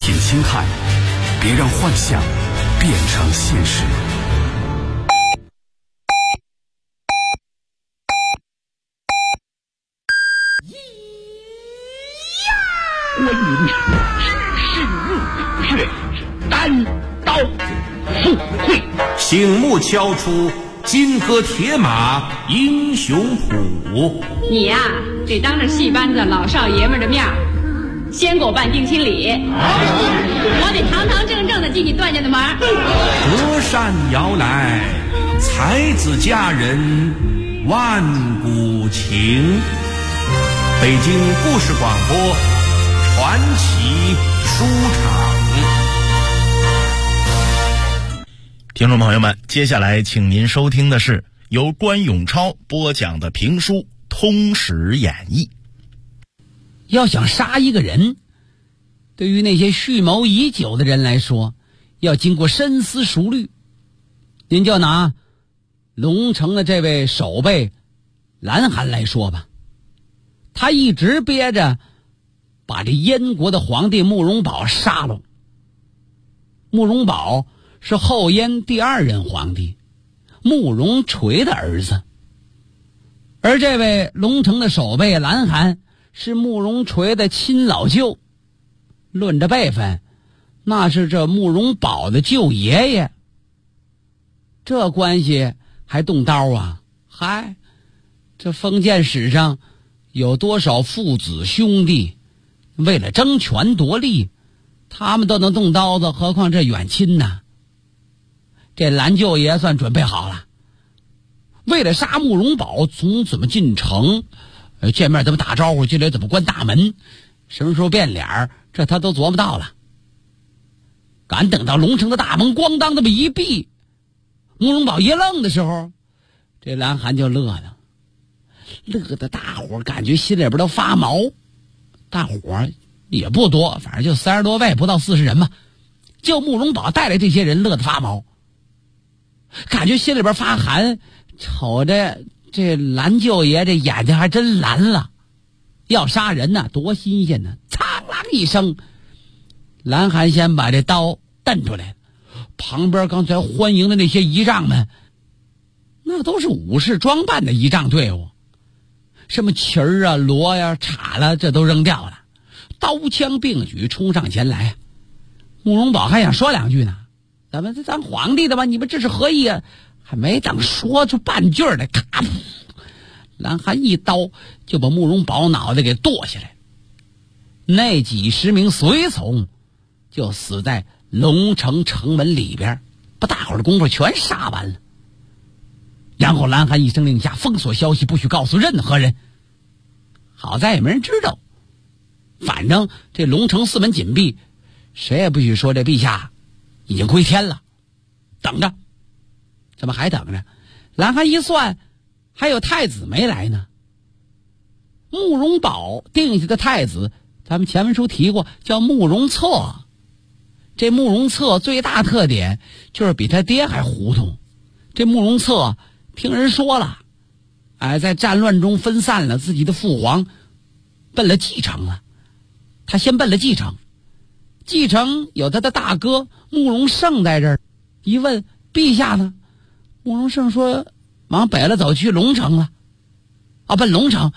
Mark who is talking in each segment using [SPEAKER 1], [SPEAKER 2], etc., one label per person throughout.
[SPEAKER 1] 紧轻看，别让幻想变成现实。
[SPEAKER 2] 关云知是单刀赴会，
[SPEAKER 3] 醒目敲出金戈铁马英雄谱。
[SPEAKER 4] 你呀，得当着戏班子老少爷们的面先给我办定亲礼，我得堂堂正正的进你段家的门。
[SPEAKER 3] 隔山遥来，才子佳人万古情。北京故事广播传奇书场。
[SPEAKER 5] 听众朋友们，接下来请您收听的是由关永超播讲的评书《通史演义》。
[SPEAKER 6] 要想杀一个人，对于那些蓄谋已久的人来说，要经过深思熟虑。您就拿龙城的这位守备蓝韩来说吧，他一直憋着把这燕国的皇帝慕容宝杀了。慕容宝是后燕第2任皇帝慕容垂的儿子，而这位龙城的守备蓝韩是慕容垂的亲老舅，论着辈分，那是这慕容宝的舅爷爷。这关系还动刀啊？嗨，这封建史上有多少父子兄弟为了争权夺利，他们都能动刀子，何况这远亲呢？这蓝舅爷算准备好了，为了杀慕容宝，从怎么进城，见面怎么打招呼，进来怎么关大门，什么时候变脸，这他都琢磨到了。赶等到龙城的大门咣当这么一闭，慕容宝一愣的时候，这蓝韩就乐了，乐得大伙感觉心里边都发毛。大伙也不多，反正就30多位，不到40人嘛，就慕容宝带来这些人乐得发毛，感觉心里边发寒，瞅着这蓝舅爷这眼睛还真蓝了，要杀人呢，多新鲜呢！苍啷一声，蓝韩先把这刀瞪出来，旁边刚才欢迎的那些仪仗们，那都是武士装扮的仪仗队伍，什么旗儿啊、锣呀、叉了，这都扔掉了，刀枪并举冲上前来。慕容宝还想说2句呢，咱皇帝的吧，你们这是何意啊？还没等说出半句的，咔，蓝韩一刀就把慕容宝脑袋给剁下来，那几10名随从就死在龙城城门里边，把大伙儿的功夫全杀完了。然后蓝韩一声令下，封锁消息，不许告诉任何人。好在也没人知道，反正这龙城4门紧闭，谁也不许说这陛下已经归天了。等着，怎么还等着？蓝韩一算，还有太子没来呢。慕容宝定下的太子，咱们前文书提过，叫慕容策。这慕容策最大特点就是比他爹还糊涂。这慕容策听人说了，在战乱中分散了，自己的父皇奔了继承了。他先奔了继承，继承有他的大哥慕容盛在这儿。一问陛下呢，慕容盛说往北了走，去龙城了。奔龙城，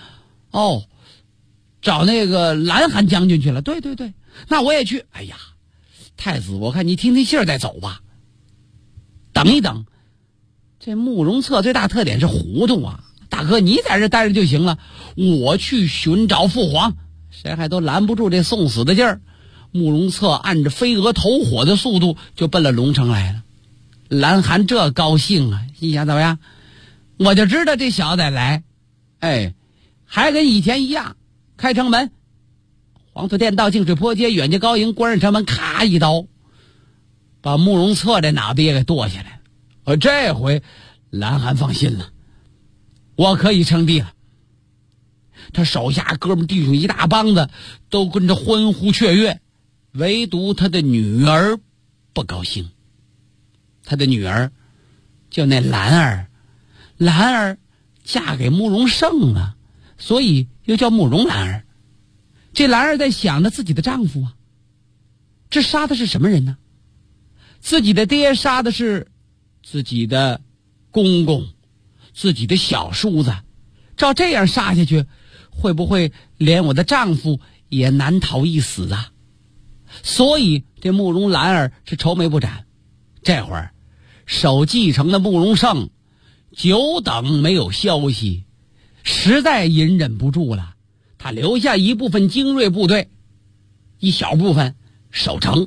[SPEAKER 6] 找那个蓝韩将军去了。对，那我也去。哎呀，太子，我看你听听信儿再走吧。等一等，这慕容策最大特点是糊涂啊！大哥，你在这待着就行了，我去寻找父皇，谁还都拦不住这送死的劲儿。慕容策按着飞蛾投火的速度就奔了龙城来了。蓝韩这高兴啊，心想怎么样？我就知道这小子来，还跟以前一样，开城门，黄土店道、净水坡街、远近高营，关上城门，咔一刀，把慕容策这脑袋也给剁下来了。这回蓝韩放心了，我可以称帝了。他手下哥们弟兄一大帮子都跟着欢呼雀跃，唯独他的女儿不高兴。他的女儿就那兰儿嫁给慕容盛了，所以又叫慕容兰儿。这兰儿在想着自己的丈夫啊， 这杀的是什么人呢？自己的爹杀的是自己的公公，自己的小叔子，照这样杀下去，会不会连我的丈夫也难逃一死啊？所以这慕容兰儿是愁眉不展。这会儿守继承的慕容盛久等没有消息，实在隐忍不住了，他留下一部分精锐部队，一小部分守城。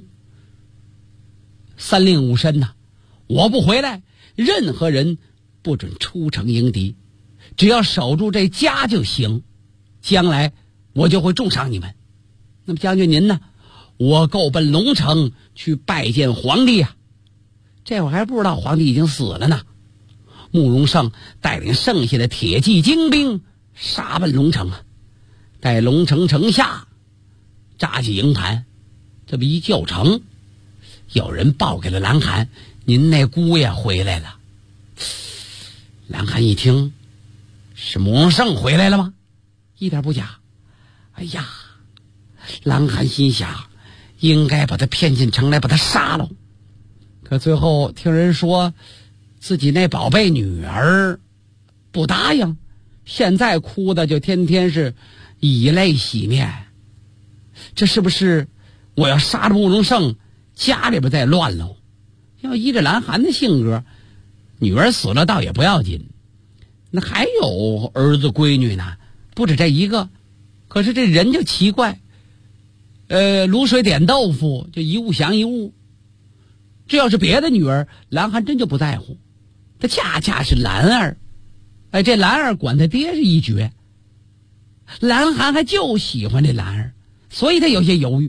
[SPEAKER 6] 三令五申呐，我不回来，任何人不准出城迎敌，只要守住这家就行，将来我就会重赏你们。那么将军您呢？我够奔龙城去拜见皇帝啊。这会儿还不知道皇帝已经死了呢。慕容盛带领剩下的铁骑精兵杀奔龙城啊，在龙城城下扎起营盘。这么一叫城，有人报给了蓝寒，您那姑爷回来了。蓝寒一听，是慕容盛回来了吗？一点不假。哎呀，蓝寒心想，应该把他骗进城来，把他杀了。可最后听人说，自己那宝贝女儿不答应，现在哭的就天天是以泪洗面。这是不是我要杀了慕容盛，家里边再乱喽？要依着蓝寒的性格，女儿死了倒也不要紧，那还有儿子闺女呢，不止这一个。可是这人就奇怪，卤水点豆腐就一物降一物。这要是别的女儿，蓝寒真就不在乎，他恰恰是兰儿。这兰儿管他爹是一绝，蓝寒还就喜欢这兰儿，所以他有些犹豫。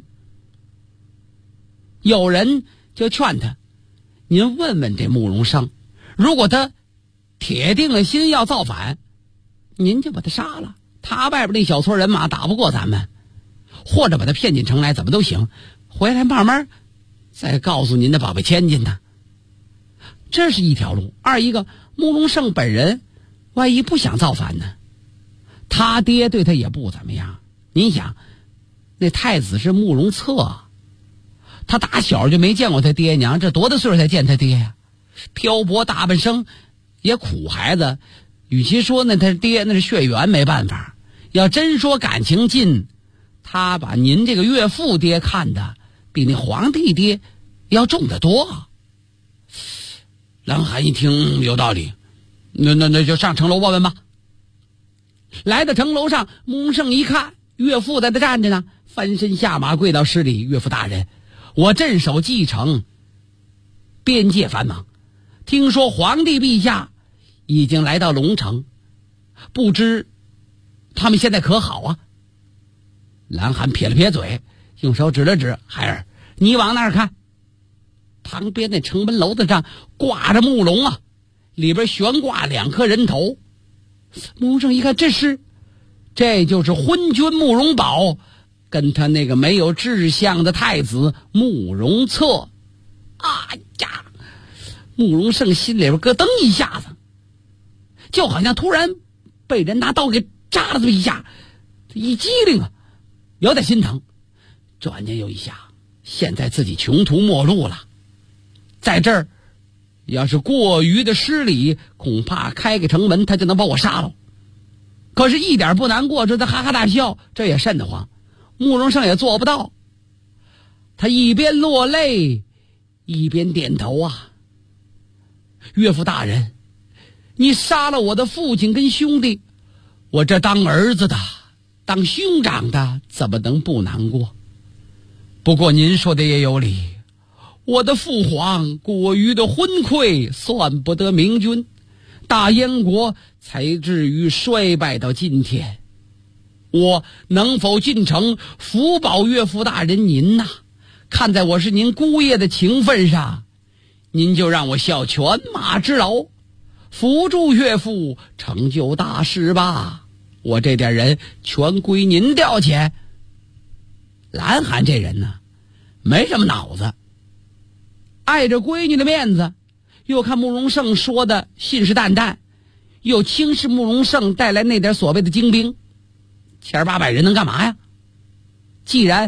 [SPEAKER 6] 有人就劝他，您问问这慕容盛，如果他铁定了心要造反，您就把他杀了，他外边那小撮人马打不过咱们，或者把他骗进城来，怎么都行，回来慢慢再告诉您的宝贝千金呢。这是一条路。二一个，慕容盛本人万一不想造反呢，他爹对他也不怎么样。您想，那太子是慕容策，他打小就没见过他爹娘，这多大岁数才见他爹呀？漂泊大半生也苦孩子，与其说呢他爹那是血缘没办法，要真说感情近，他把您这个岳父爹看的比那皇帝爹要重得多。蓝寒一听有道理，那就上城楼问问吧。来到城楼上，慕容盛一看岳父在那站着呢，翻身下马跪到施礼，岳父大人，我镇守继承，边界繁忙，听说皇帝陛下已经来到龙城，不知他们现在可好啊？蓝寒撇了撇嘴，用手指了指孩儿，你往那儿看。旁边那城门楼子上挂着木龙啊，里边悬挂2颗人头。慕容盛一看，这就是昏君慕容宝跟他那个没有志向的太子慕容策。啊呀！慕容盛心里边咯噔一下子，就好像突然被人拿刀给扎了这么一下，一激灵啊，有点心疼。转念又一想，现在自己穷途末路了，在这儿要是过于的失礼，恐怕开个城门他就能把我杀了。可是一点不难过，这在哈哈大笑，这也瘆得慌。慕容盛也做不到，他一边落泪一边点头啊。岳父大人，你杀了我的父亲跟兄弟，我这当儿子的当兄长的怎么能不难过？不过您说的也有理，我的父皇过于的昏聩，算不得明君，大燕国才至于衰败到今天。我能否进城辅保岳父大人您呐？看在我是您姑爷的情分上，您就让我效犬马之劳，辅助岳父成就大事吧。我这点人全归您调遣。蓝寒这人呢，没什么脑子，碍着闺女的面子，又看慕容盛说的信誓旦旦，又轻视慕容盛带来那点所谓的精兵，700-800人能干嘛呀？既然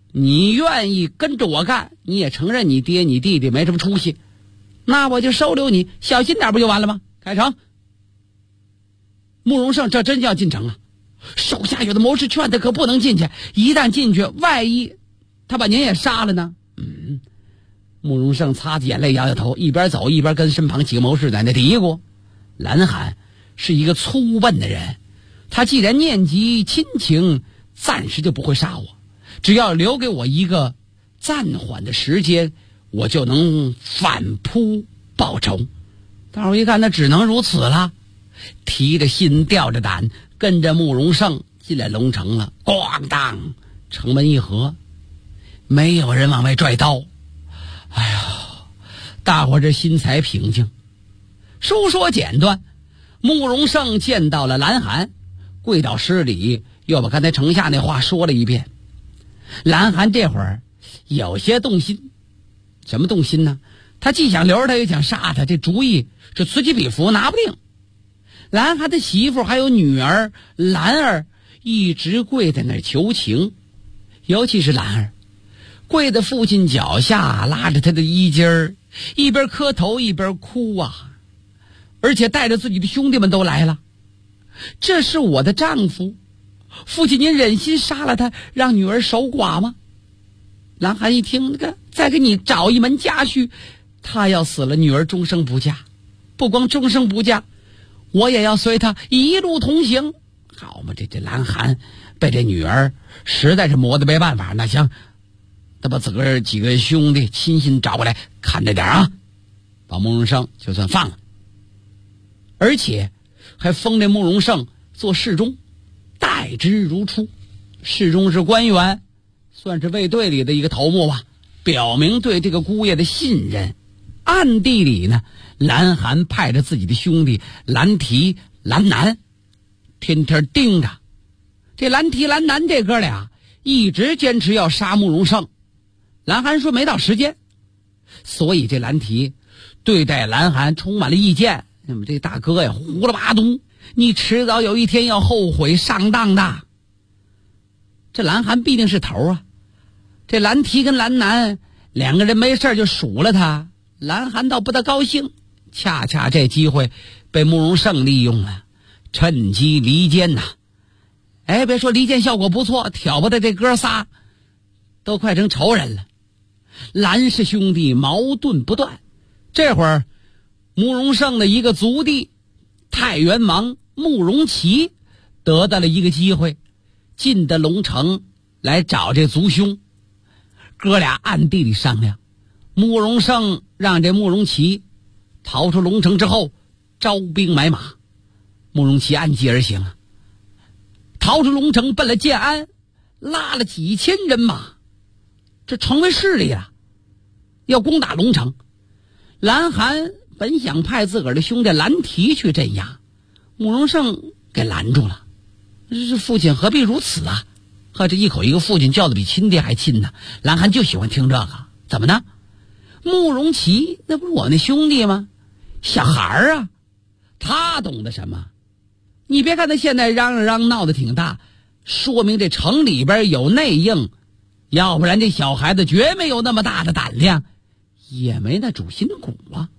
[SPEAKER 6] 你愿意跟着我干，你也承认你爹你弟弟没什么出息，那我就收留你，小心点不就完了吗？开城。慕容胜这真要进城啊，手下有的谋士劝他可不能进去，一旦进去，万一他把您也杀了呢？慕容胜擦着眼泪摇摇头，一边走一边跟身旁几个谋士在那嘀咕。蓝罕是一个粗笨的人，他既然念及亲情，暂时就不会杀我，只要留给我一个暂缓的时间，我就能反扑报仇。大伙一看，那只能如此了，提着心吊着胆，跟着慕容胜进来龙城了。咣当，城门一合，没有人往外拽刀。哎呀，大伙这心才平静。书说简短，慕容胜见到了蓝罕，跪倒施礼，又把刚才城下那话说了一遍。蓝罕这会儿有些动心。什么动心呢？他既想留着他，又想杀他，这主意是此起彼伏，拿不定。蓝罕的媳妇还有女儿兰儿一直跪在那儿求情，尤其是兰儿跪在父亲脚下，拉着他的衣襟儿，一边磕头一边哭啊，而且带着自己的兄弟们都来了。这是我的丈夫，父亲您忍心杀了他，让女儿守寡吗？蓝罕一听，那个再给你找一门家婿，他要死了，女儿终生不嫁，不光终生不嫁，我也要随他一路同行。好嘛，这蓝罕被这女儿实在是磨得没办法，那行，他把自个儿几个兄弟亲信找过来看着点啊，把慕容胜就算放了，而且还封这慕容胜做侍中，待之如初。侍中是官员，算是卫队里的一个头目吧，表明对这个姑爷的信任。暗地里呢，蓝罕派着自己的兄弟蓝提、蓝南，天天盯着这蓝提、蓝南这哥俩，一直坚持要杀慕容胜。蓝罕说没到时间，所以这蓝提对待蓝罕充满了意见。那么这大哥呀，胡了八嘟，你迟早有一天要后悔上当的。这蓝罕必定是头啊，这蓝提跟蓝南两个人没事就数了他，蓝罕倒不大高兴。恰恰这机会被慕容胜利用了，趁机离间呐。哎，别说离间效果不错，挑拨的这哥仨都快成仇人了。蓝氏兄弟矛盾不断。这会儿慕容胜的一个族弟太原王慕容齐得到了一个机会，进得龙城来找这族兄。哥俩暗地里商量，慕容胜让这慕容齐逃出龙城之后招兵买马。慕容齐按计而行啊，逃出龙城奔了建安，拉了几千人马，这成为势力了，要攻打龙城。蓝罕本想派自个儿的兄弟蓝提去镇压，慕容胜给拦住了。这父亲何必如此啊？呵，这一口一个父亲，叫的比亲爹还亲呢。蓝罕就喜欢听这个。怎么呢？慕容齐那不是我那兄弟吗？小孩儿啊，他懂得什么？你别看他现在嚷嚷闹得挺大，说明这城里边有内应，要不然这小孩子绝没有那么大的胆量，也没那主心骨啊。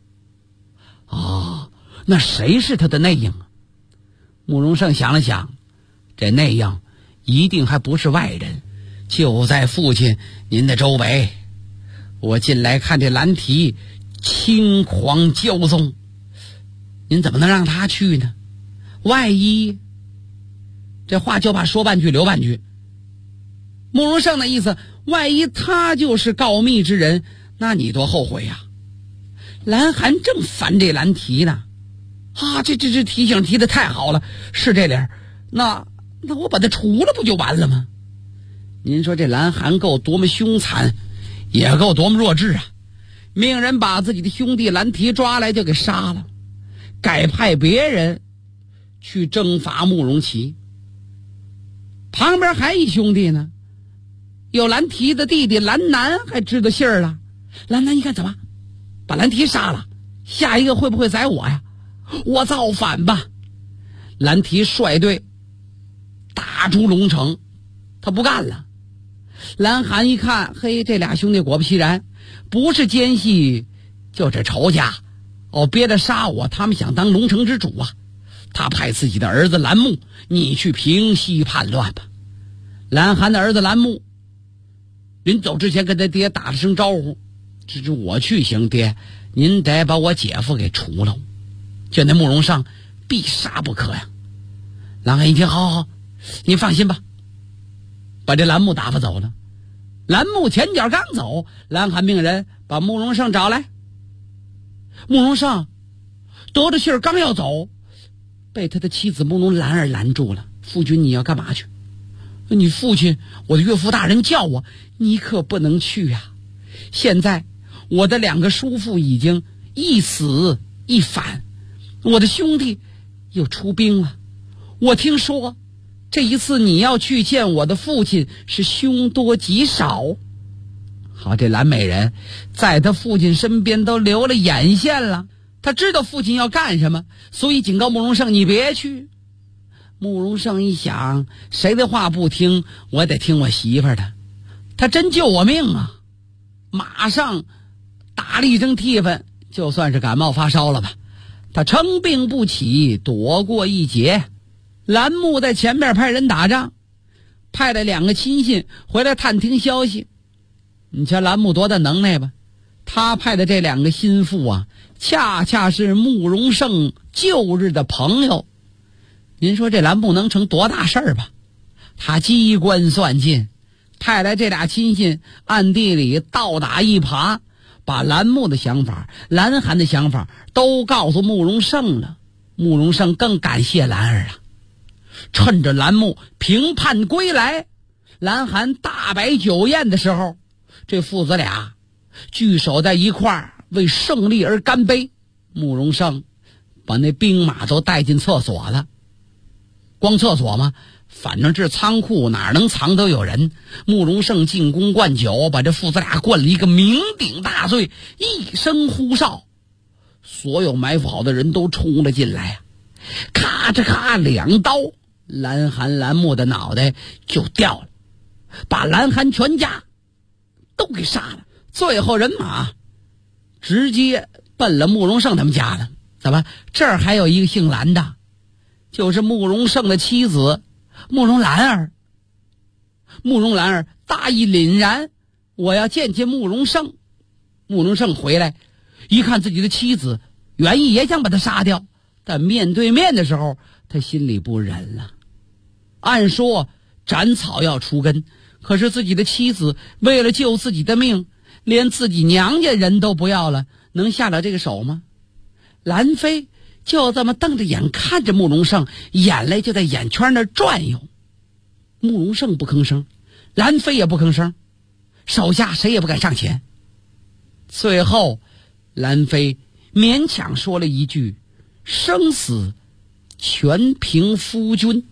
[SPEAKER 6] 哦，那谁是他的内应啊？慕容胜想了想，这内应一定还不是外人，就在父亲您的周围。我近来看这蓝提轻狂骄纵，您怎么能让他去呢？万一这话就怕说半句留半句。慕容胜的意思，万一他就是告密之人，那你多后悔呀。蓝罕正烦这蓝提呢，这提醒提的太好了，是这理儿。那我把他除了不就完了吗？您说这蓝罕够多么凶残，也够多么弱智啊！命人把自己的兄弟蓝提抓来就给杀了，改派别人去征伐慕容齐。旁边还一兄弟呢，有蓝提的弟弟蓝南还知道信儿了。蓝南一看，怎么把蓝提杀了，下一个会不会宰我呀？我造反吧！蓝提率队打出龙城，他不干了。 蓝涵一看，嘿，这俩兄弟果不其然，不是奸细就是仇家，憋着杀我，他们想当龙城之主啊！他派自己的儿子蓝木，你去平息叛乱吧。蓝涵的儿子蓝木临走之前跟他爹打了声招呼，这我去行，爹，您得把我姐夫给除了，就那慕容尚必杀不可呀。蓝涵一听，好，你放心吧，把这蓝木打发走了。蓝木前脚刚走，蓝涵命人把慕容尚找来。慕容尚得着信儿刚要走，被他的妻子慕容兰儿拦住了。夫君，你要干嘛去？你父亲，我的岳父大人叫我，你可不能去呀。现在我的2个叔父已经一死一返，我的兄弟又出兵了。我听说这一次你要去见我的父亲是凶多吉少。好，这蓝美人在他父亲身边都留了眼线了，他知道父亲要干什么，所以警告慕容盛，你别去。慕容盛一想，谁的话不听，我得听我媳妇儿的，他真救我命啊！马上打了一针替粉，就算是感冒发烧了吧，他称病不起，躲过一劫。蓝木在前边派人打仗，派了2个亲信回来探听消息。你瞧蓝木多大能耐吧，他派的这2个心腹啊，恰恰是慕容盛旧日的朋友。您说这蓝木能成多大事儿吧？他机关算尽，派来这俩亲信暗地里倒打一耙，把蓝木的想法、蓝涵的想法都告诉慕容盛了。慕容盛更感谢蓝儿啊，趁着蓝木平叛归来，蓝涵大摆酒宴的时候，这父子俩聚首在一块儿为胜利而干杯。慕容盛把那兵马都带进厕所了，光厕所吗？反正这仓库哪能藏都有人。慕容盛进宫灌酒，把这父子俩灌了一个酩酊大醉，一声呼哨，所有埋伏好的人都冲了进来啊！咔嚓咔2刀，蓝涵蓝木的脑袋就掉了，把蓝涵全家都给杀了。最后人马直接奔了慕容盛他们家了。怎么这儿还有一个姓蓝的，就是慕容盛的妻子慕容兰儿。慕容兰儿大义凛然，我要见见慕容盛。慕容盛回来一看自己的妻子，原意也想把他杀掉，但面对面的时候他心里不忍了。按说斩草要除根，可是自己的妻子为了救自己的命，连自己娘家人都不要了，能下了这个手吗？兰妃就这么瞪着眼看着慕容盛，眼泪就在眼圈那转悠。慕容盛不吭声，兰妃也不吭声，手下谁也不敢上前。最后兰妃勉强说了一句，生死全凭夫君。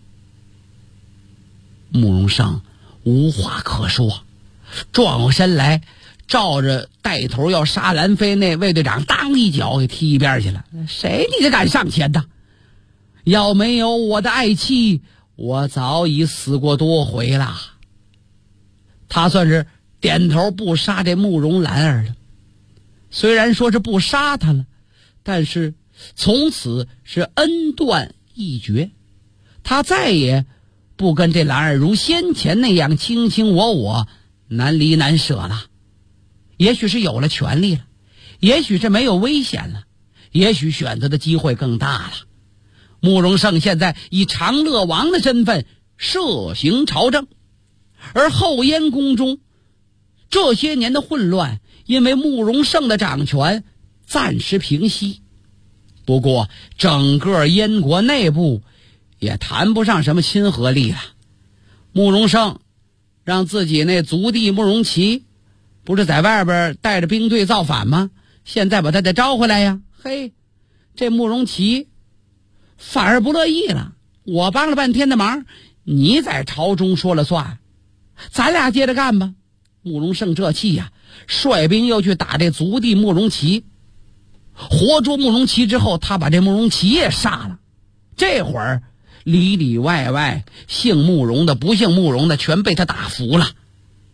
[SPEAKER 6] 慕容盛无话可说，转过身来照着带头要杀兰妃那卫队长当一脚给踢一边去了。谁你敢上前的？要没有我的爱妻，我早已死过多回了。他算是点头不杀这慕容兰儿了。虽然说是不杀他了，但是从此是恩断义绝，他再也不跟这兰儿如先前那样卿卿我我，难离难舍了。也许是有了权利了，也许是没有危险了，也许选择的机会更大了。慕容盛现在以长乐王的身份摄行朝政，而后燕宫中这些年的混乱因为慕容盛的掌权暂时平息。不过整个燕国内部也谈不上什么亲和力了。慕容盛让自己那族弟慕容齐不是在外边带着兵队造反吗？现在把他再招回来呀。嘿，这慕容齐反而不乐意了，我帮了半天的忙，你在朝中说了算，咱俩接着干吧。慕容盛这气呀，率兵又去打这族弟慕容齐，活捉慕容齐之后，他把这慕容齐也杀了。这会儿里里外外姓慕容的不姓慕容的全被他打服了。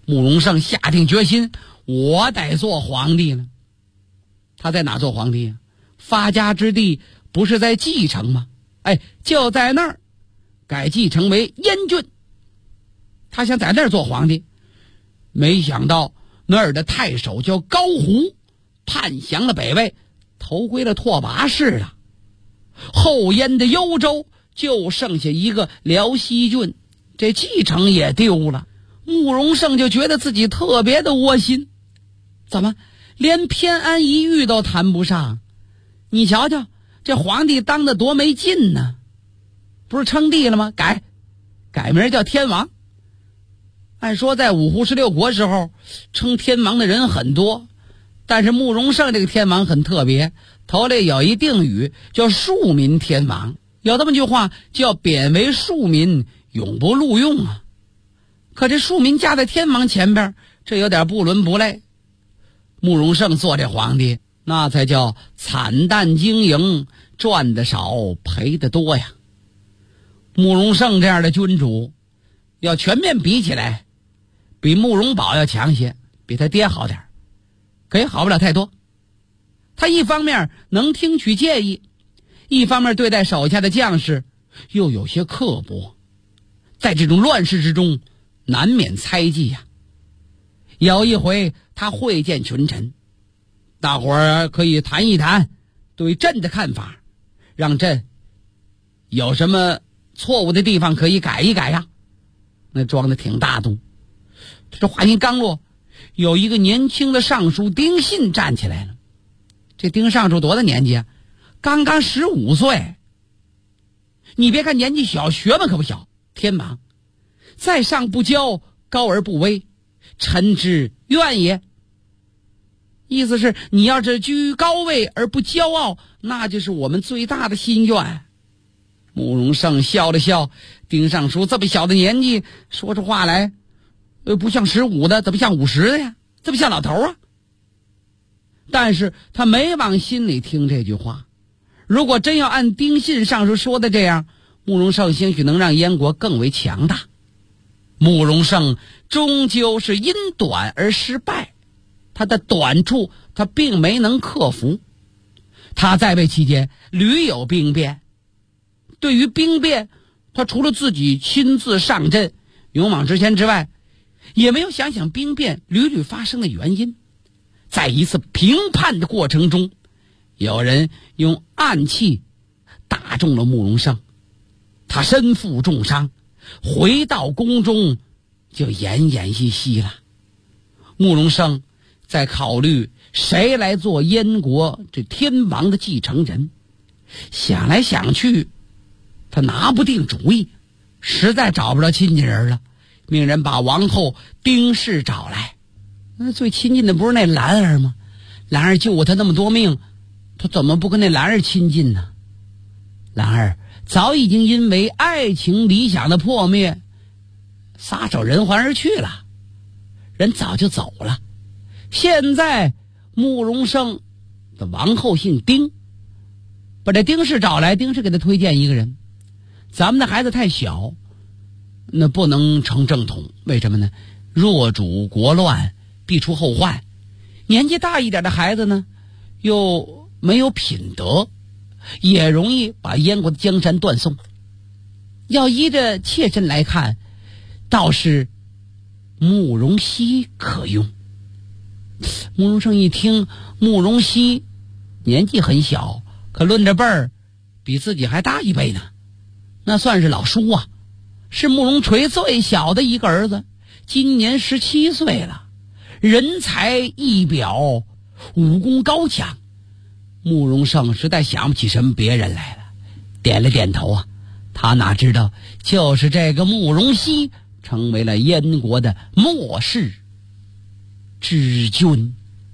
[SPEAKER 6] 慕容盛下定决心，我得做皇帝了。他在哪做皇帝啊？发家之地不是在蓟城吗？就在那儿改蓟城为燕郡。他想在那儿做皇帝，没想到那儿的太守叫高胡，叛降了北魏，投归了拓跋氏了。后燕的幽州就剩下一个辽西郡，这蓟城也丢了。慕容盛就觉得自己特别的窝心，怎么连偏安一隅都谈不上？你瞧瞧这皇帝当得多没劲呢！不是称帝了吗？改名叫天王。按说在五胡十六国时候称天王的人很多，但是慕容盛这个天王很特别，头里有一定语叫庶民天王，有这么句话叫贬为庶民，永不录用啊。可这庶民加在天王前边，这有点不伦不类。慕容盛做这皇帝，那才叫惨淡经营，赚得少赔得多呀。慕容盛这样的君主要全面比起来，比慕容宝要强些，比他爹好点，可也好不了太多。他一方面能听取建议，一方面对待手下的将士又有些刻薄，在这种乱世之中难免猜忌呀。有一回他会见群臣，大伙儿可以谈一谈对朕的看法，让朕有什么错误的地方可以改一改呀。那装的挺大度。这话音刚落，有一个年轻的尚书丁信站起来了。这丁尚书多大年纪啊？刚刚15岁。你别看年纪小，学问可不小。天王在上不骄，高而不威，臣之愿也。意思是你要是居高位而不骄傲，那就是我们最大的心愿。慕容盛笑了笑，丁尚书这么小的年纪说出话来，不像15的，怎么像50的呀？这不像老头啊。但是他没往心里听这句话。如果真要按丁信尚书说的这样，慕容盛兴许能让燕国更为强大。慕容盛终究是因短而失败，他的短处他并没能克服。他在位期间屡有兵变，对于兵变，他除了自己亲自上阵勇往直前之外，也没有想想兵变屡屡发生的原因。在一次评判的过程中，有人用暗器打中了慕容盛，他身负重伤，回到宫中就奄奄一息了。慕容盛在考虑谁来做燕国这天王的继承人，想来想去他拿不定主意，实在找不着亲近人了，命人把王后丁氏找来。那最亲近的不是那兰儿吗？兰儿救过他那么多命，他怎么不跟那兰儿亲近呢？兰儿早已经因为爱情理想的破灭撒手人寰而去了，人早就走了。现在慕容盛的王后姓丁，把这丁氏找来，丁氏给他推荐一个人，咱们的孩子太小，那不能成正统，为什么呢？若主国乱，必出后患。年纪大一点的孩子呢，又没有品德，也容易把燕国的江山断送。要依着切身来看，倒是慕容熙可用。慕容盛一听，慕容熙年纪很小，可论着辈儿比自己还大1倍呢，那算是老叔啊，是慕容垂最小的一个儿子，今年17岁了，人才一表，武功高强。慕容盛实在想不起什么别人来了，点了点头啊。他哪知道就是这个慕容熙成为了燕国的末世之君。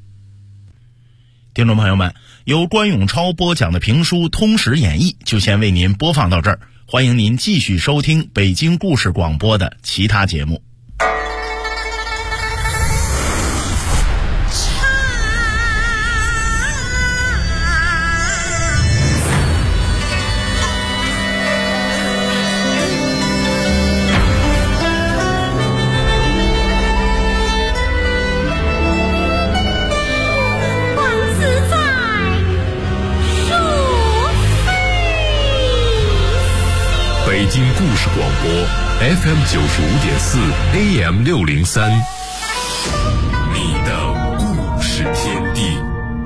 [SPEAKER 5] 听众朋友们，由关永超播讲的评书《通史演义》就先为您播放到这儿，欢迎您继续收听北京故事广播的其他节目。
[SPEAKER 1] 故事广播 FM 95.4 AM 603，你的故事天地。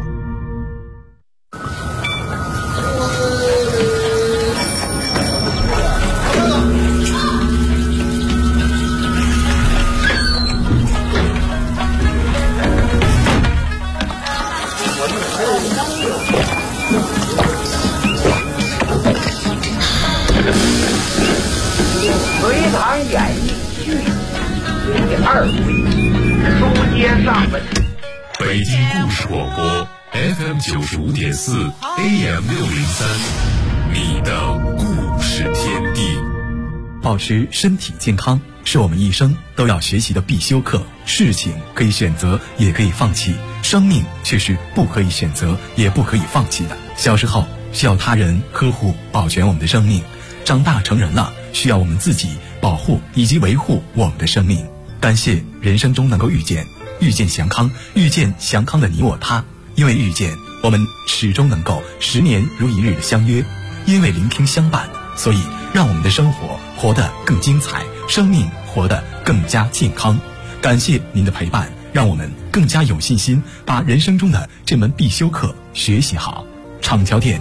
[SPEAKER 2] 隋唐演义序第2回，书接上文。
[SPEAKER 1] 北京故事广播 FM 95.4 AM 603，你的故事天地。
[SPEAKER 7] 保持身体健康是我们一生都要学习的必修课。事情可以选择，也可以放弃，生命却是不可以选择，也不可以放弃的。小时候需要他人呵护保全我们的生命，长大成人了需要我们自己保护以及维护我们的生命。感谢人生中能够遇见祥康，遇见祥康的你我他。因为遇见，我们始终能够10年如一日的相约；因为聆听相伴，所以让我们的生活活得更精彩，生命活得更加健康。感谢您的陪伴，让我们更加有信心把人生中的这门必修课学习好。厂桥店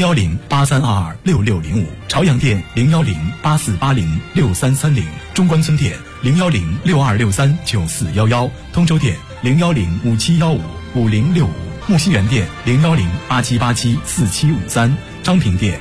[SPEAKER 7] 01083226605，朝阳店01084806330，中关村店01062639411，通州店01057155065，木樨园店01087874753，张平店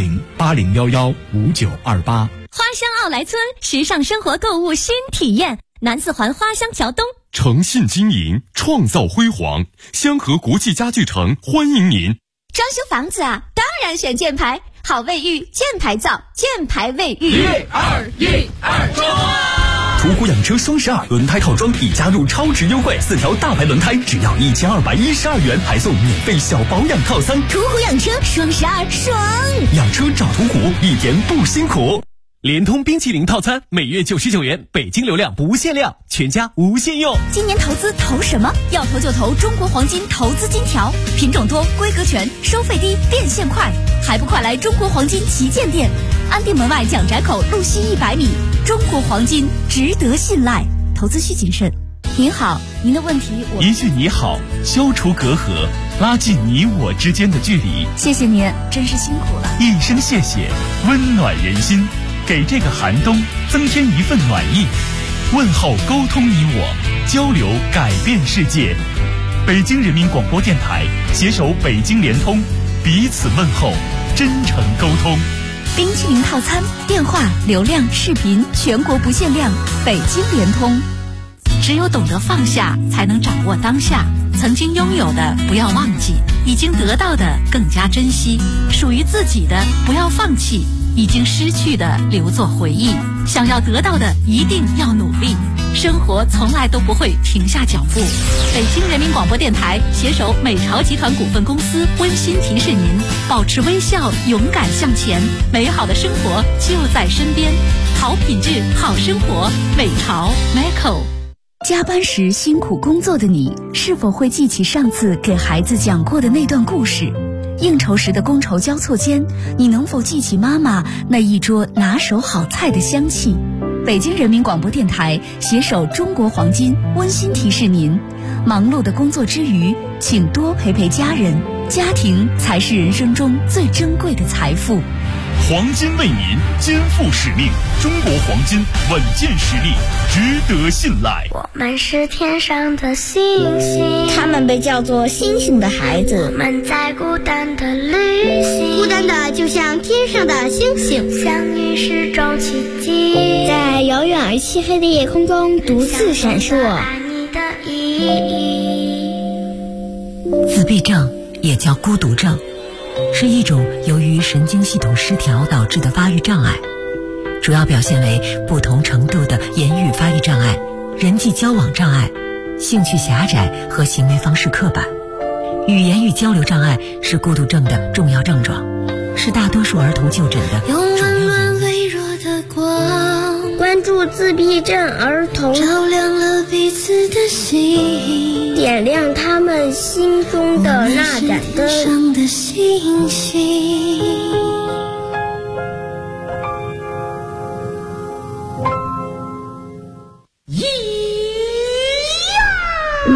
[SPEAKER 7] 01080115928。
[SPEAKER 8] 花乡奥莱村，时尚生活购物新体验，南四环花乡桥东，
[SPEAKER 1] 诚信经营，创造辉煌，香河国际家具城欢迎您。
[SPEAKER 8] 装修房子啊，当然选箭牌，好卫浴，箭牌造，箭牌卫浴。
[SPEAKER 2] 1、2、装！
[SPEAKER 9] 途虎养车双12轮胎套装已加入超值优惠，4条大牌轮胎只要1212元，还送免费小保养套餐。
[SPEAKER 8] 途虎养车双12爽！
[SPEAKER 9] 养车找途虎，一点不辛苦。
[SPEAKER 10] 联通冰淇淋套餐每月99元，北京流量不限量，全家无限用。
[SPEAKER 8] 今年投资投什么？要投就投中国黄金投资金条，品种多，规格全，收费低，变现快，还不快来中国黄金旗舰店，安定门外蒋宅口路西100米。中国黄金值得信赖，投资需谨慎。您好，您的问题我
[SPEAKER 10] 一句你好，消除隔阂，拉近你我之间的距离。
[SPEAKER 8] 谢谢您，真是辛苦了。
[SPEAKER 10] 一声谢谢，温暖人心，给这个寒冬增添一份暖意。问候沟通你我，交流改变世界。北京人民广播电台携手北京联通，彼此问候，真诚沟通。
[SPEAKER 8] 冰淇淋套餐，电话、流量、视频全国不限量，北京联通。只有懂得放下，才能掌握当下。曾经拥有的不要忘记，已经得到的更加珍惜，属于自己的不要放弃，已经失去的留作回忆。想要得到的一定要努力，生活从来都不会停下脚步。北京人民广播电台携手美朝集团股份公司温馨提示您，保持微笑，勇敢向前，美好的生活就在身边。好品质好生活，美朝 Michael。加班时辛苦工作的你，是否会记起上次给孩子讲过的那段故事？应酬时的觥筹交错间，你能否记起妈妈那一桌拿手好菜的香气？北京人民广播电台携手中国黄金温馨提示您，忙碌的工作之余，请多陪陪家人，家庭才是人生中最珍贵的财富。
[SPEAKER 10] 黄金为您肩负使命，中国黄金稳健实力，值得信赖。
[SPEAKER 11] 我们是天上的星星，
[SPEAKER 12] 他们被叫做星星的孩子。
[SPEAKER 11] 我们在孤单的旅行，
[SPEAKER 12] 孤单的就像天上的星星，
[SPEAKER 11] 相遇是种奇迹，
[SPEAKER 12] 在遥远而漆黑的夜空中独自闪烁。
[SPEAKER 11] 爱你的意义。
[SPEAKER 13] 自闭症也叫孤独症，是一种由于神经系统失调导致的发育障碍，主要表现为不同程度的言语发育障碍、人际交往障碍、兴趣狭窄和行为方式刻板。语言与交流障碍是孤独症的重要症状，是大多数儿童就诊的
[SPEAKER 11] 用温暖微弱的光，
[SPEAKER 12] 关注自闭症儿童，
[SPEAKER 11] 照亮了彼此的心，
[SPEAKER 12] 点亮他们心中的那盏灯。
[SPEAKER 11] 上的星星。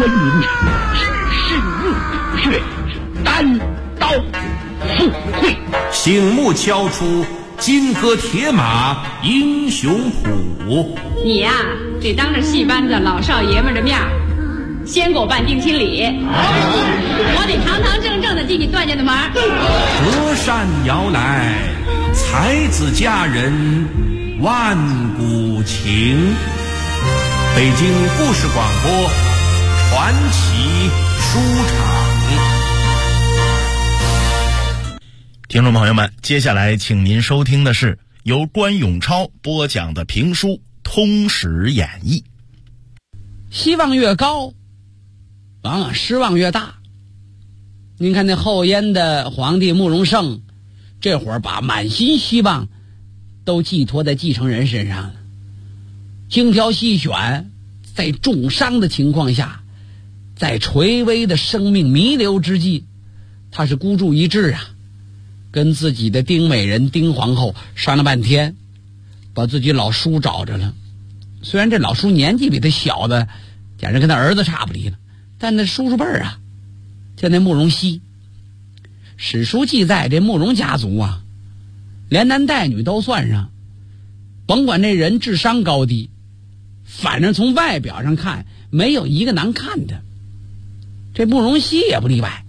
[SPEAKER 2] 云是日月，单刀赴会。
[SPEAKER 3] 醒目敲出金戈铁马英雄谱。
[SPEAKER 4] 你呀，得当着戏班子老少爷们的面先给我办定亲礼，我得堂堂正正的进你段家的门。
[SPEAKER 3] 隔山摇来，才子佳人万古情。北京故事广播传奇书场。
[SPEAKER 5] 听众朋友们，接下来请您收听的是由关永超播讲的评书《通史演义》。
[SPEAKER 6] 希望越高，往往失望越大。您看那后燕的皇帝慕容盛，这会儿把满心希望都寄托在继承人身上了。精挑细选，在重伤的情况下，在垂危的生命弥留之际，他是孤注一掷啊，跟自己的丁美人丁皇后商量半天，把自己老叔找着了。虽然这老叔年纪比他小的简直跟他儿子差不离了，但那叔叔辈儿啊，叫那慕容熙。史书记载，这慕容家族啊，连男带女都算上，甭管这人智商高低，反正从外表上看没有一个难看的。这慕容熙也不例外，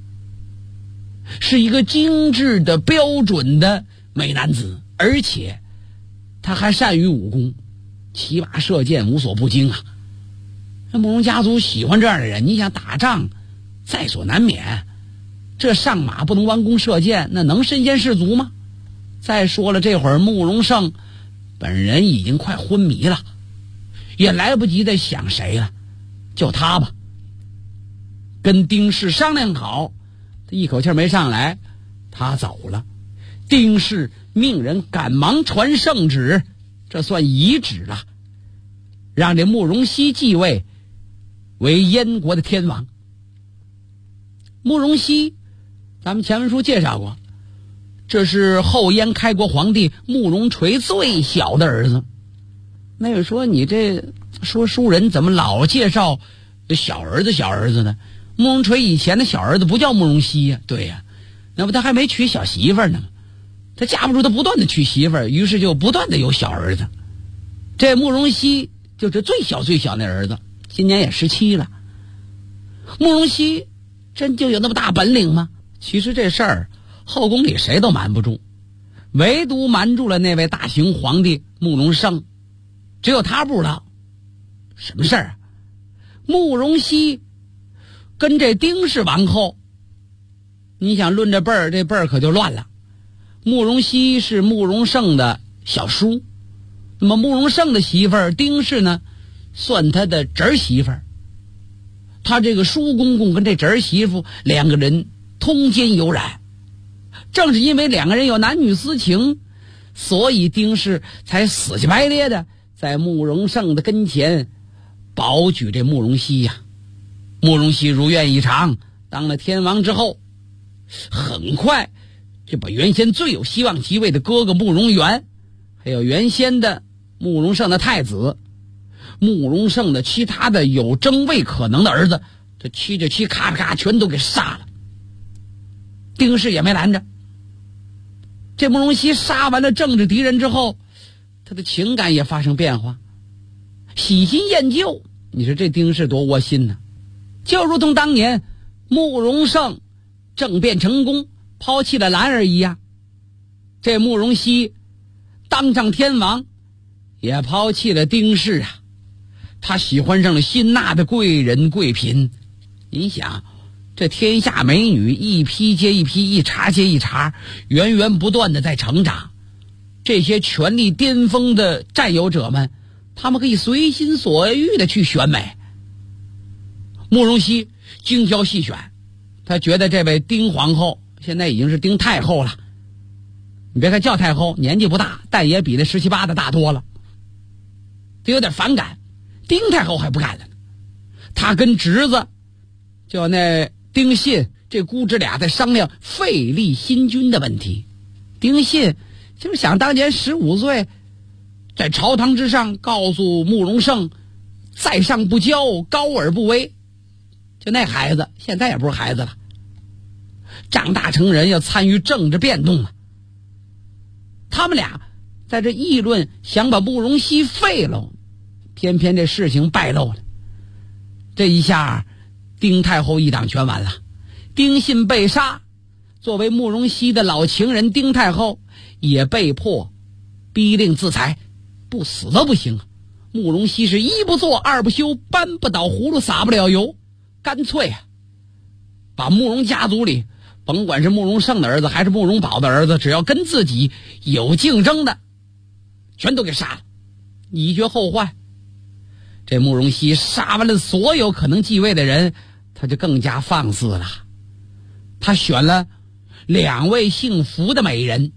[SPEAKER 6] 是一个精致的标准的美男子，而且他还善于武功，骑马射箭无所不精啊。这慕容家族喜欢这样的人，你想打仗在所难免，这上马不能弯弓射箭，那能身先士卒吗？再说了，这会儿慕容盛本人已经快昏迷了，也来不及再想谁了，就他吧。跟丁氏商量好，他一口气没上来，他走了。丁氏命人赶忙传圣旨，这算遗旨了，让这慕容熙继位为燕国的天王。慕容熙咱们前文书介绍过，这是后燕开国皇帝慕容垂最小的儿子。那位说，你这说书人怎么老介绍小儿子呢？慕容垂以前的小儿子不叫慕容熙呀？对呀，那不他还没娶小媳妇呢吗？他架不住他不断的娶媳妇儿，于是就不断的有小儿子。这慕容熙就是最小那儿子，今年也17了。慕容熙真就有那么大本领吗？其实这事儿后宫里谁都瞒不住，唯独瞒住了那位大行皇帝慕容盛，只有他不知道。什么事儿啊？慕容熙跟这丁氏王后，你想论这辈儿，这辈儿可就乱了。慕容熙是慕容盛的小叔，那么慕容盛的媳妇儿丁氏呢，算他的侄儿媳妇儿。他这个叔公公跟这侄儿媳妇两个人通奸有染，正是因为两个人有男女私情，所以丁氏才死乞白咧的在慕容盛的跟前保举这慕容熙呀。慕容熙如愿以偿，当了天王之后，很快就把原先最有希望即位的哥哥慕容元，还有原先的慕容盛的太子，慕容盛的其他的有争位可能的儿子，这7咔咔全都给杀了。丁氏也没拦着。这慕容熙杀完了政治敌人之后，他的情感也发生变化，喜新厌旧。你说这丁氏多窝心呢，就如同当年慕容盛政变成功抛弃了兰儿一样，这慕容熙当上天王也抛弃了丁氏啊。他喜欢上了新纳的贵人贵嫔。你想，这天下美女一批接一批，一茬接一茬，源源不断的在成长。这些权力巅峰的占有者们，他们可以随心所欲的去选美。慕容熙精挑细选，他觉得这位丁皇后现在已经是丁太后了，你别看叫太后年纪不大，但也比那17、18的大多了，他有点反感。丁太后还不干了呢，他跟侄子叫那丁信，这姑侄俩在商量废立新君的问题。丁信就是想当年15岁在朝堂之上告诉慕容盛，在上不骄，高而不威， 就那孩子现在也不是孩子了，长大成人要参与政治变动了。他们俩在这议论，想把慕容熙废了，偏偏这事情败露了。这一下丁太后一党全完了，丁信被杀，作为慕容熙的老情人，丁太后也被迫逼令自裁，不死都不行啊。慕容熙是一不做二不休，搬不倒葫芦撒不了油，干脆把慕容家族里甭管是慕容胜的儿子还是慕容宝的儿子，只要跟自己有竞争的全都给杀了，以绝后患。这慕容熙杀完了所有可能继位的人，他就更加放肆了。他选了2位姓福的美人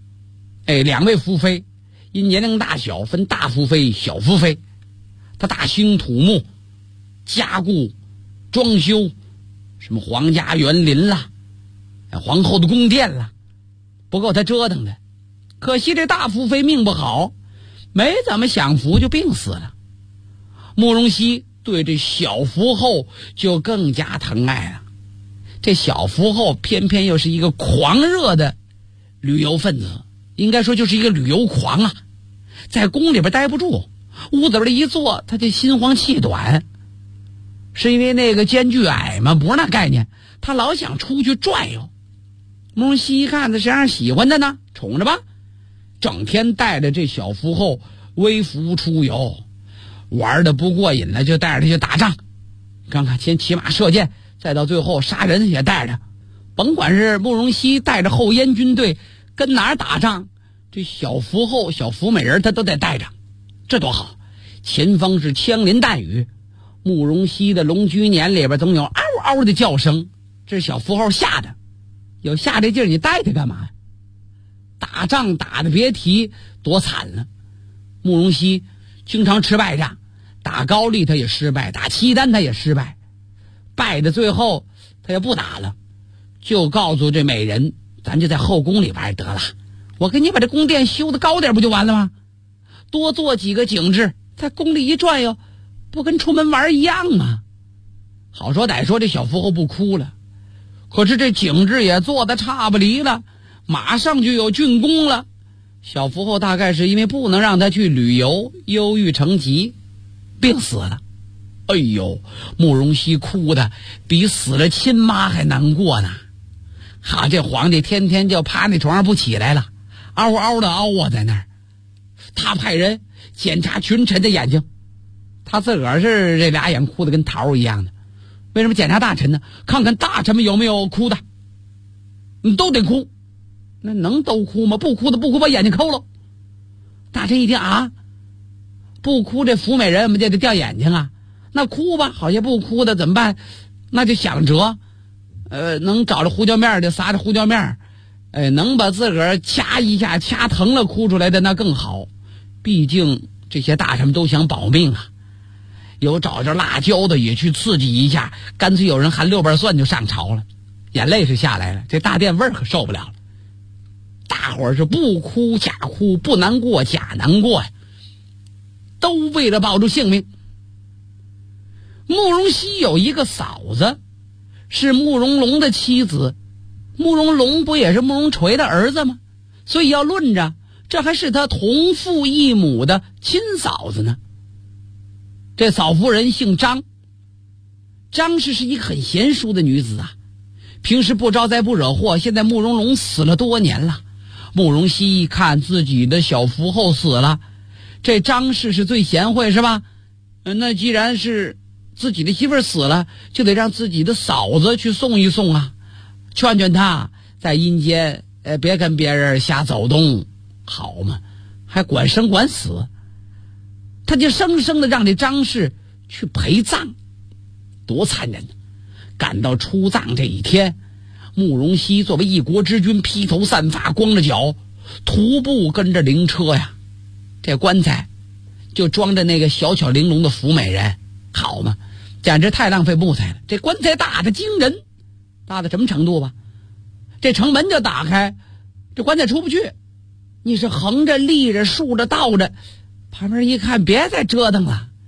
[SPEAKER 6] ，2位福妃，因年龄大小分大福妃小福妃。他大兴土木，加固装修什么皇家园林啦，皇后的宫殿啦，不够他折腾的。可惜这大福妃命不好，没怎么享福就病死了。慕容熙对这小福后就更加疼爱了。这小福后偏偏又是一个狂热的旅游分子，应该说就是一个旅游狂啊，在宫里边待不住，屋子里一坐他就心慌气短。是因为那个间距矮吗？不是那概念，他老想出去转悠。慕容熙一看他谁让喜欢的呢，宠着吧，整天带着这小福后微服出游，玩的不过瘾了就带着他去打仗，看看先骑马射箭，再到最后杀人也带着。甭管是慕容熙带着后燕军队跟哪儿打仗，这小福后小福美人他都得带着，这多好。前方是枪林弹雨，慕容熙的龙驹撵里边总有嗷嗷的叫声，这是小福后吓的，有吓这劲儿你带他干嘛呀？打仗打的别提多惨了。慕容熙经常吃败仗，打高丽他也失败，打契丹他也失败，败的最后他也不打了，就告诉这美人，咱就在后宫里边得了，我给你把这宫殿修得高点不就完了吗？多做几个景致，在宫里一转悠，不跟出门玩一样吗？好说歹说这小福后不哭了，可是这景致也做得差不离了，马上就有竣工了。小福后大概是因为不能让他去旅游，忧郁成疾，病死了。哎呦，慕容熙哭的比死了亲妈还难过呢。好，这皇帝天天就趴那床上不起来了，嗷嗷的嗷啊在那儿。他派人检查群臣的眼睛，他自个儿是这俩眼哭的跟桃一样的。为什么检查大臣呢？看看大臣们有没有哭的，都得哭。那能都哭吗？不哭的不哭，把眼睛抠了。大臣一听啊，不哭这福美人我们就得掉眼睛啊，那哭吧，好些不哭的怎么办？那就想辙，能找着胡椒面就撒着胡椒面，能把自个儿掐一下掐疼了哭出来的那更好，毕竟这些大臣们都想保命啊。有找着辣椒的也去刺激一下，干脆有人含6瓣蒜就上朝了，眼泪是下来了，这大殿味儿可受不了了。大伙儿是不哭假哭，不难过假难过呀，都为了保住性命。慕容熙有一个嫂子，是慕容龙的妻子，慕容龙不也是慕容垂的儿子吗？所以要论着，这还是他同父异母的亲嫂子呢。这嫂夫人姓张，张氏是一个很贤淑的女子啊，平时不招灾不惹祸。现在慕容龙死了多年了，慕容熙一看自己的小福后死了，这张氏是最贤惠是吧？那既然是自己的媳妇儿死了，就得让自己的嫂子去送一送啊，劝劝他在阴间别跟别人瞎走动，好嘛，还管生管死。他就生生的让这张氏去陪葬，多残忍！赶到出葬这一天，慕容熙作为一国之君，披头散发，光着脚，徒步跟着灵车呀。这棺材就装着那个小巧玲珑的福美人，好嘛，简直太浪费木材了。这棺材大的惊人，大到什么程度吧？这城门就打开，这棺材出不去，你是横着立着竖着倒着，旁边一看别再折腾了，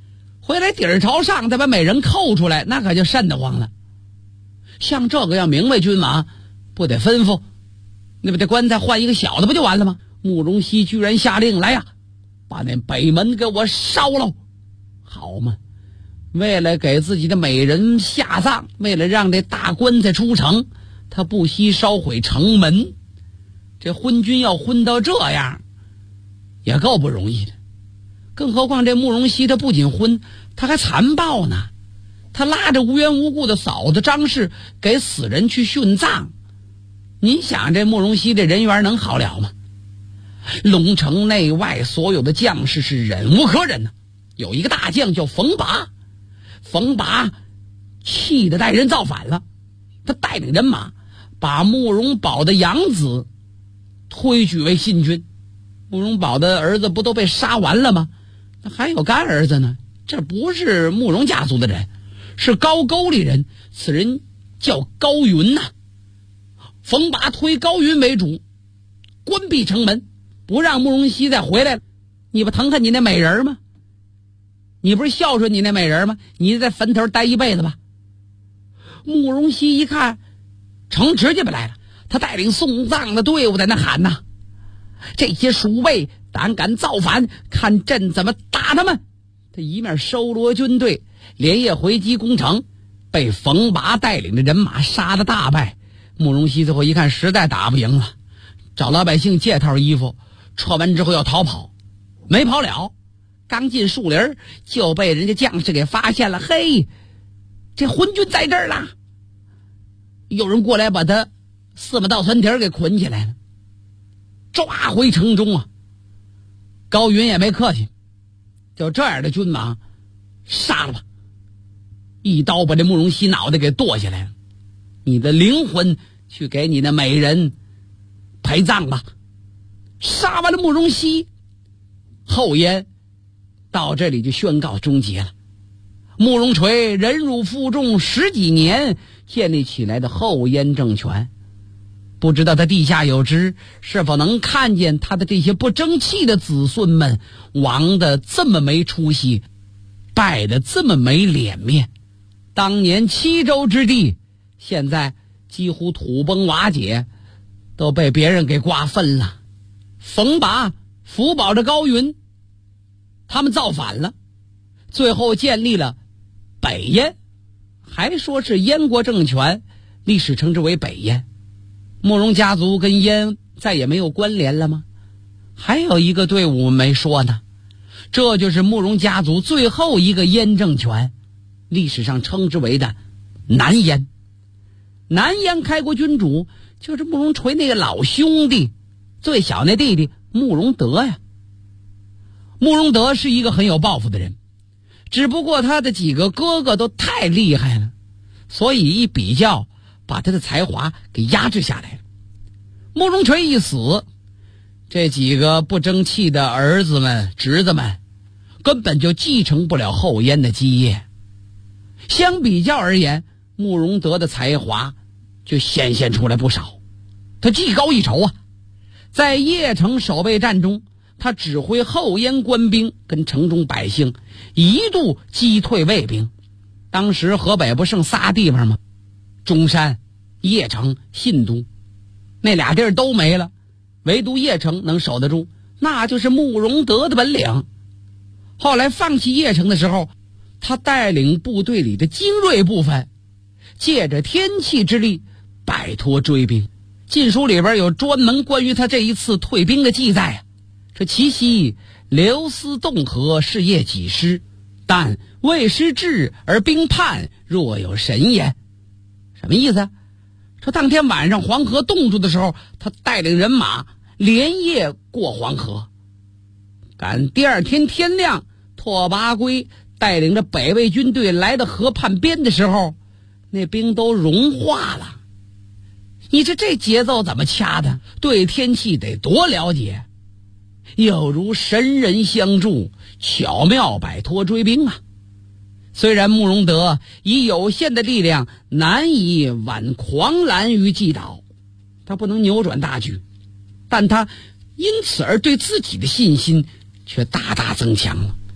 [SPEAKER 6] 回来底儿朝上，再把美人扣出来，那可就瘆得慌了。像这个要明白君王，不得吩咐，那不得棺材换一个小的不就完了吗？慕容熙居然下令，来呀，把那北门给我烧了，好嘛！为了给自己的美人下葬，为了让这大棺材出城，他不惜烧毁城门。这昏君要昏到这样，也够不容易的。更何况这慕容熙他不仅昏，他还残暴呢。他拉着无缘无故的嫂子张氏给死人去殉葬，你想这慕容熙这人缘能好了吗？龙城内外所有的将士是忍无可忍呢。有一个大将叫冯拔，冯拔气得带人造反了，他带领人马把慕容宝的养子推举为新君。慕容宝的儿子不都被杀完了吗？那还有干儿子呢，这不是慕容家族的人，是高句丽人，此人叫高云呐。冯拔推高云为主，关闭城门，不让慕容熙再回来了。你不疼恨你那美人吗？你不是孝顺你那美人吗？你在坟头待一辈子吧。慕容熙一看成直接不来了，他带领送葬的队伍在那喊呐，这些鼠辈胆敢造反，看朕怎么打他们。他一面收罗军队，连夜回击攻城，被冯拔带领的人马杀得大败。慕容熙最后一看实在打不赢了，找老百姓借套衣服，撤完之后要逃跑，没跑了，刚进树林就被人家将士给发现了。嘿，这昏君在这儿了！有人过来把他四马道船蹄给捆起来了，抓回城中啊。高云也没客气，就这样的君王杀了吧，一刀把这慕容熙脑袋给剁下来了，你的灵魂去给你的美人陪葬吧。杀完了慕容熙，后燕到这里就宣告终结了。慕容垂忍辱负重10几年建立起来的后燕政权，不知道他地下有知，是否能看见他的这些不争气的子孙们亡得这么没出息，败得这么没脸面。当年7州之地，现在几乎土崩瓦解，都被别人给瓜分了。冯拔辅保着高云，他们造反了，最后建立了北燕，还说是燕国政权，历史称之为北燕。慕容家族跟燕再也没有关联了吗？还有一个队伍没说呢，这就是慕容家族最后一个燕政权，历史上称之为的南燕。南燕开国君主就是慕容垂那个老兄弟，最小那弟弟慕容德呀。慕容德是一个很有抱负的人，只不过他的几个哥哥都太厉害了，所以一比较把他的才华给压制下来了。慕容垂一死，这几个不争气的儿子们侄子们根本就继承不了后燕的基业。相比较而言，慕容德的才华就显现出来不少。他技高一筹啊，在邺城守备战中，他指挥后燕官兵跟城中百姓一度击退魏兵。当时河北不剩仨地方吗？中山、邺城、信都，那俩地儿都没了，唯独邺城能守得住，那就是慕容德的本领。后来放弃邺城的时候，他带领部队里的精锐部分，借着天气之力摆脱追兵。禁书里边有专门关于他这一次退兵的记载，这其夕流丝冻河，是夜几时，但未失志而兵叛，若有神焉。什么意思？说当天晚上黄河冻住的时候，他带领人马连夜过黄河，赶第二天天亮，拓跋圭带领着北魏军队来到河畔边的时候，那冰都融化了。你这节奏怎么掐的？对天气得多了解，有如神人相助，巧妙摆脱追兵啊。虽然慕容德以有限的力量难以挽狂澜于既倒，他不能扭转大局，但他因此而对自己的信心却大大增强了。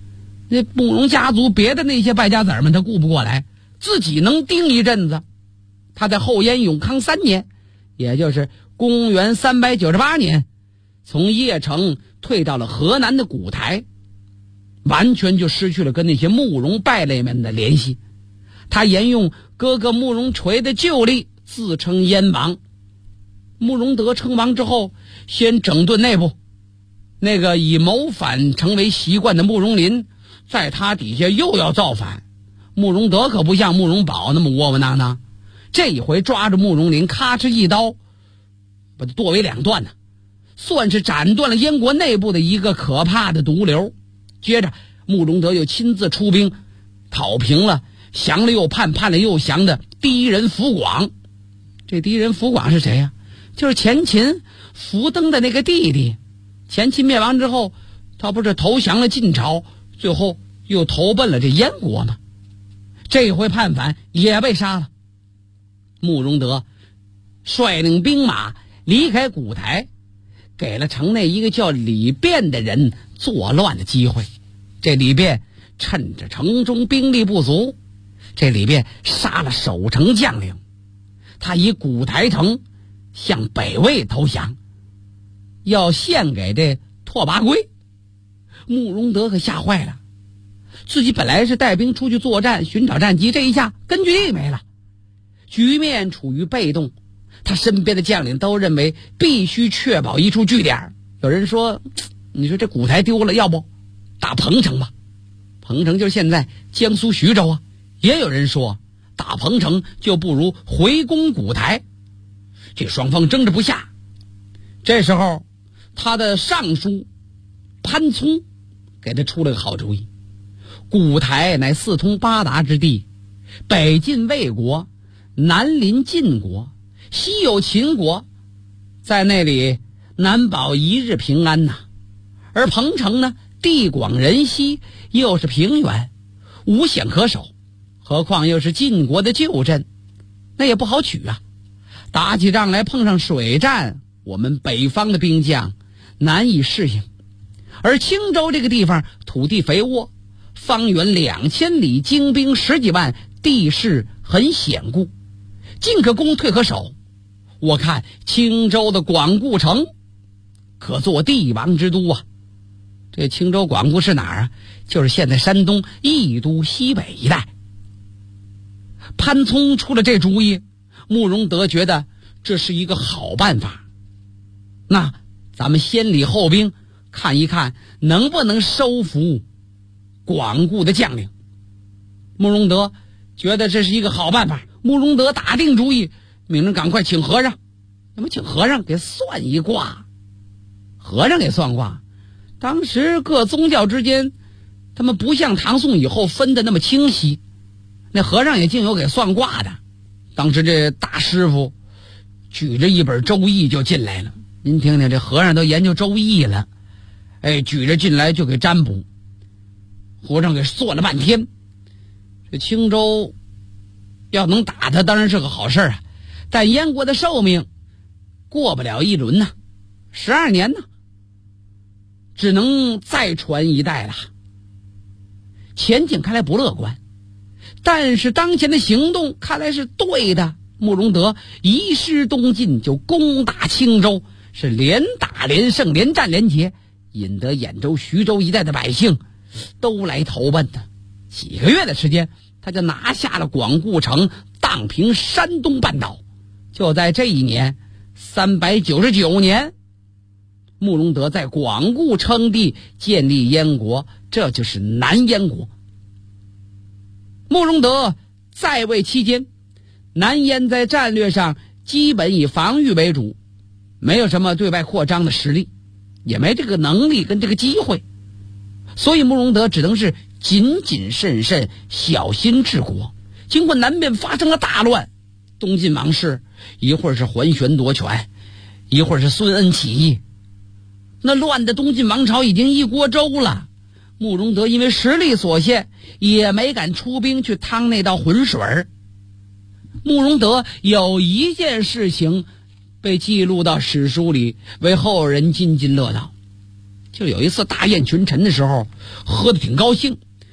[SPEAKER 6] 那慕容家族别的那些败家子儿们他顾不过来，自己能盯一阵子。他在后燕永康3年，也就是公元398年，从邺城退到了河南的古台，完全就失去了跟那些慕容败类们的联系。他沿用哥哥慕容垂的旧例，自称燕王。慕容德称王之后，先整顿内部，那个以谋反成为习惯的慕容林，在他底下又要造反。慕容德可不像慕容宝那么窝窝囊囊，这一回抓着慕容林，咔哧一刀把他剁为2段呢，算是斩断了燕国内部的一个可怕的毒瘤。接着慕容德又亲自出兵讨平了降了又叛，叛了又降的第一人福广。这第一人福广是谁呀？就是前秦福登的那个弟弟。前秦灭亡之后，他不是投降了晋朝，最后又投奔了这燕国吗？这回叛反也被杀了。慕容德率领兵马离开古台，给了城内一个叫李变的人作乱的机会。这李变趁着城中兵力不足，这李变杀了守城将领，他以古台城向北魏投降，要献给这拓跋圭。慕容德可吓坏了，自己本来是带兵出去作战寻找战机，这一下根据地没了，局面处于被动。他身边的将领都认为必须确保一处据点。有人说，你说这古台丢了，要不打彭城吧？彭城就是现在江苏徐州啊。也有人说，打彭城就不如回攻古台。这双方争执不下。这时候他的尚书潘聪给他出了个好主意。古台乃四通八达之地，北近魏国，南临晋国，西有秦国，在那里难保一日平安呐。而彭城呢，地广人稀，又是平原，无险可守，何况又是晋国的旧镇，那也不好取啊。打起仗来碰上水战，我们北方的兵将难以适应。而青州这个地方土地肥沃，方圆2000里，精兵10几万，地势很险固，进可攻，退可守。我看青州的广固城可做帝王之都啊。这青州广固是哪儿啊？就是现在山东益都西北一带。潘聪出了这主意，慕容德觉得这是一个好办法。那咱们先礼后兵，看一看能不能收服广固的将领。慕容德觉得这是一个好办法，慕容德打定主意，命人赶快请和尚。那么请和尚给算一卦。和尚给算卦，当时各宗教之间他们不像唐宋以后分的那么清晰，那和尚也竟有给算卦的。当时这大师傅举着一本周易就进来了，您听听，这和尚都研究周易了，举着进来就给占卜。和尚给算了半天，这青州要能打他当然是个好事啊，但燕国的寿命过不了一轮呢，12年呢，只能再传一代了。前景看来不乐观，但是当前的行动看来是对的。慕容德移师东进，就攻打青州，是连打连胜，连战连捷，引得兖州、徐州一带的百姓都来投奔他。几个月的时间，他就拿下了广固城，荡平山东半岛。就在这一年399年，慕容德在广固称帝，建立燕国，这就是南燕国。慕容德在位期间，南燕在战略上基本以防御为主，没有什么对外扩张的实力，也没这个能力跟这个机会，所以慕容德只能是谨谨慎慎，小心治国。经过南边发生了大乱，东晋王室一会儿是桓玄夺权，一会儿是孙恩起义，那乱的东晋王朝已经一锅粥了。慕容德因为实力所限，也没敢出兵去趟那道浑水。慕容德有一件事情被记录到史书里，为后人津津乐道。就有一次大宴群臣的时候，喝得挺高兴，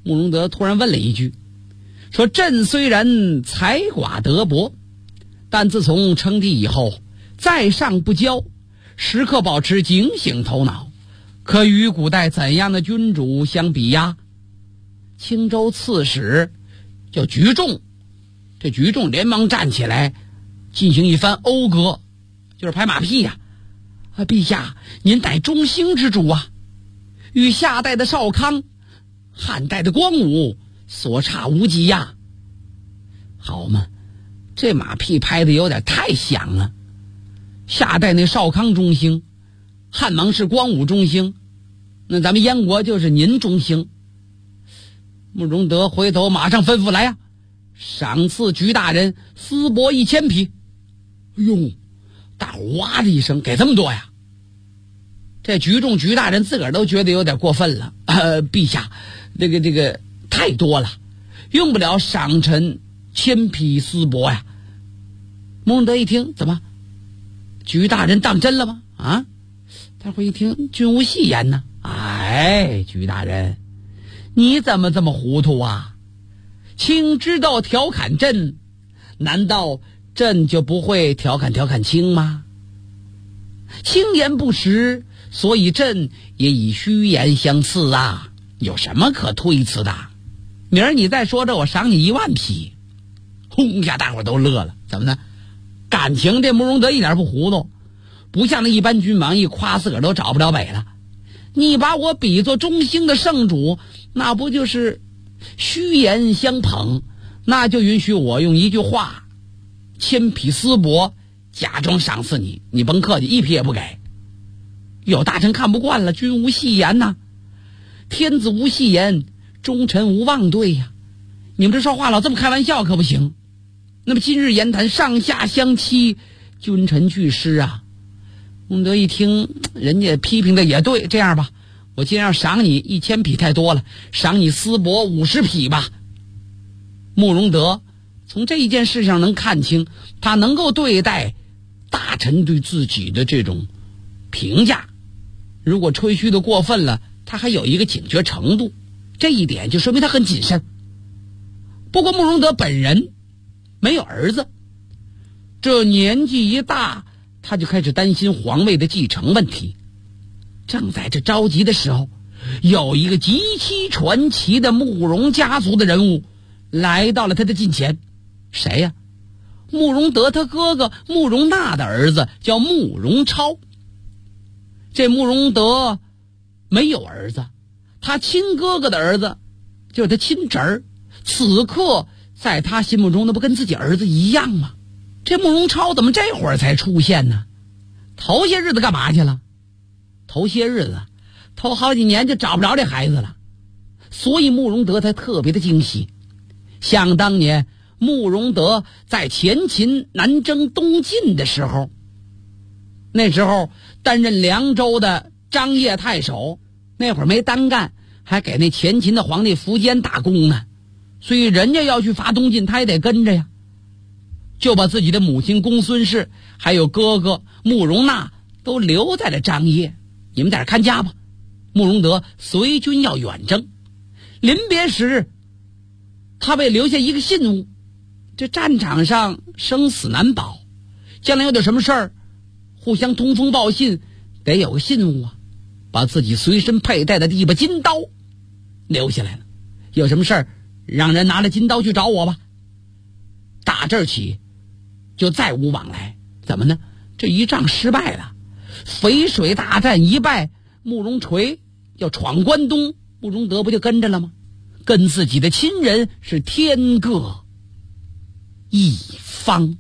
[SPEAKER 6] 慕容德突然问了一句，说朕虽然才寡德薄，但自从称帝以后，在上不骄，时刻保持警醒头脑，可与古代怎样的君主相比呀？青州刺史叫菊仲，这菊仲连忙站起来进行一番讴歌，就是拍马屁呀。陛下，您乃中兴之主啊，与夏代的少康、汉代的光武所差无几呀。好嘛，这马屁拍的有点太响了。夏代那少康中兴，汉王是光武中兴，那咱们燕国就是您中兴。慕容德回头马上吩咐来呀，赏赐菊大人丝帛1000匹。哎呦，大伙哇的一声，给这么多呀！这菊仲菊大人自个儿都觉得有点过分了。陛下，这个太多了，用不了赏臣1000匹丝帛呀。慕容德一听，怎么菊大人当真了吗？啊！大伙一听，君无戏言呢。哎，菊大人，你怎么这么糊涂啊？卿知道调侃朕，难道朕就不会调侃卿吗？轻言不实，所以朕也以虚言相赐啊，有什么可推辞的？明儿你再说这，我赏你10000匹。轰下，大伙都乐了。怎么呢？感情这慕容德一点不糊涂，不像那一般君王一夸自个儿都找不着北了。你把我比作中兴的圣主，那不就是虚言相捧？那就允许我用一句话，1000匹丝帛假装赏赐你，你甭客气，1匹也不给。有大臣看不惯了，君无戏言呐，天子无戏言，忠臣无妄对呀。你们这说话老这么开玩笑可不行。那么今日言谈上下相欺，君臣俱失啊。孟德一听人家批评的也对，这样吧，我既然要赏你1000匹太多了，赏你丝帛50匹吧。慕容德从这一件事上能看清，他能够对待大臣对自己的这种评价，如果吹嘘的过分了，他还有一个警觉程度，这一点就说明他很谨慎。不过慕容德本人没有儿子，这年纪一大，他就开始担心皇位的继承问题。正在这着急的时候，有一个极其传奇的慕容家族的人物来到了他的近前。谁呀？慕容德他哥哥慕容纳的儿子叫慕容超。这慕容德没有儿子，他亲哥哥的儿子就是他亲侄儿，此刻在他心目中那不跟自己儿子一样吗？这慕容超怎么这会儿才出现呢？头些日子干嘛去了？头些日子头好几年就找不着这孩子了，所以慕容德才特别的惊喜。想当年慕容德在前秦南征东晋的时候，那时候担任凉州的张掖太守，那会儿没单干，还给那前秦的皇帝苻坚打工呢，所以人家要去伐东晋，他也得跟着呀，就把自己的母亲公孙氏还有哥哥慕容纳都留在了张掖，你们在这看家吧。慕容德随军要远征，临别时他被留下一个信物，这战场上生死难保，将来有点什么事儿互相通风报信，得有个信物啊，把自己随身佩戴的一把金刀留下来了，有什么事儿让人拿着金刀去找我吧。打这儿起就再无往来。怎么呢？这一仗失败了，淝水大战一败，慕容垂要闯关东，慕容德不就跟着了吗？跟自己的亲人是天各一方。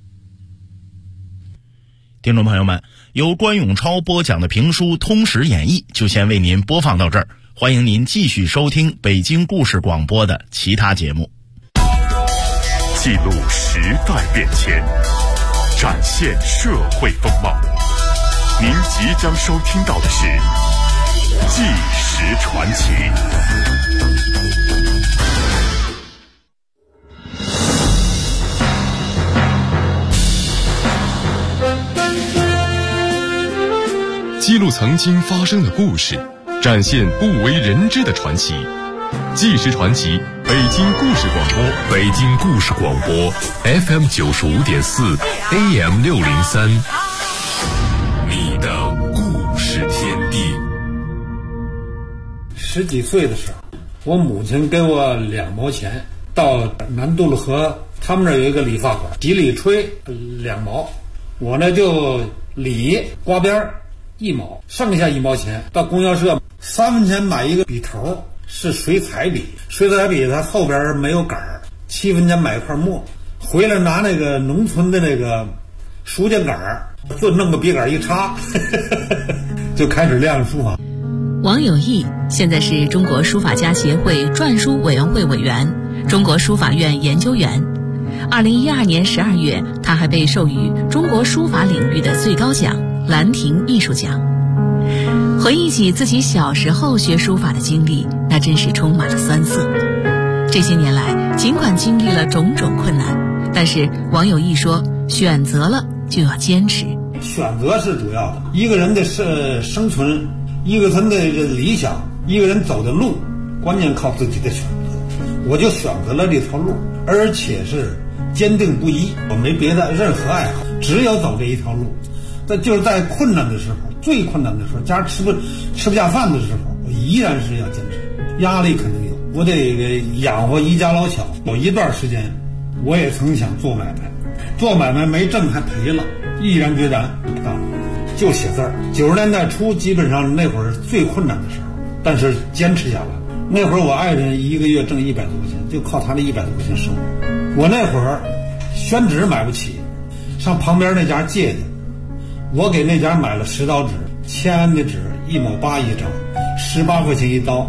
[SPEAKER 5] 听众朋友们，由关永超播讲的评书《通史演义》就先为您播放到这儿，欢迎您继续收听北京故事广播的其他节目。
[SPEAKER 1] 记录时代变迁，展现社会风貌。您即将收听到的是《纪实传奇》。
[SPEAKER 14] 记录曾经发生的故事，展现不为人知的传奇。
[SPEAKER 1] 纪实传奇，北京故事广播，北京故事广播 FM 95.4 AM 603，你的故事天地。
[SPEAKER 14] 10几岁的时候，我母亲给我2毛钱，到南渡路河，他们那儿有一个理发馆，洗理吹2毛，我呢就理刮边1毛，剩下1毛钱到供销社3分钱买一个笔头，是水彩笔，水彩笔它后边没有杆儿，7分钱买一块墨，回来拿那个农村的那个书架杆儿，就弄个笔杆一插就开始练书法。
[SPEAKER 13] 王有义现在是中国书法家协会篆书委员会委员、中国书法院研究员。2012年12月，他还被授予中国书法领域的最高奖兰亭艺术奖。回忆起自己小时候学书法的经历，那真是充满了酸涩。这些年来，尽管经历了种种困难，但是王有义说，选择了就要坚持。
[SPEAKER 14] 选择是主要的，一个人的生存，一个人的理想，一个人走的路，关键靠自己的选择。我就选择了这条路，而且是坚定不移，我没别的任何爱好，只有走这一条路。但就是在困难的时候，最困难的时候，家吃不下饭的时候，我依然是要坚持。压力肯定有，我得养活一家老小。有一段时间，我也曾想做买卖，做买卖没挣还赔了，毅然决然不干了，就写字儿。90年代初，基本上那会儿最困难的时候，但是坚持下来。那会儿我爱人一个月挣100多块钱，就靠他那100多块钱生活。我那会儿宣纸买不起，上旁边那家借的。我给那家买了10刀纸，签安的纸1毛8一张，18块钱一刀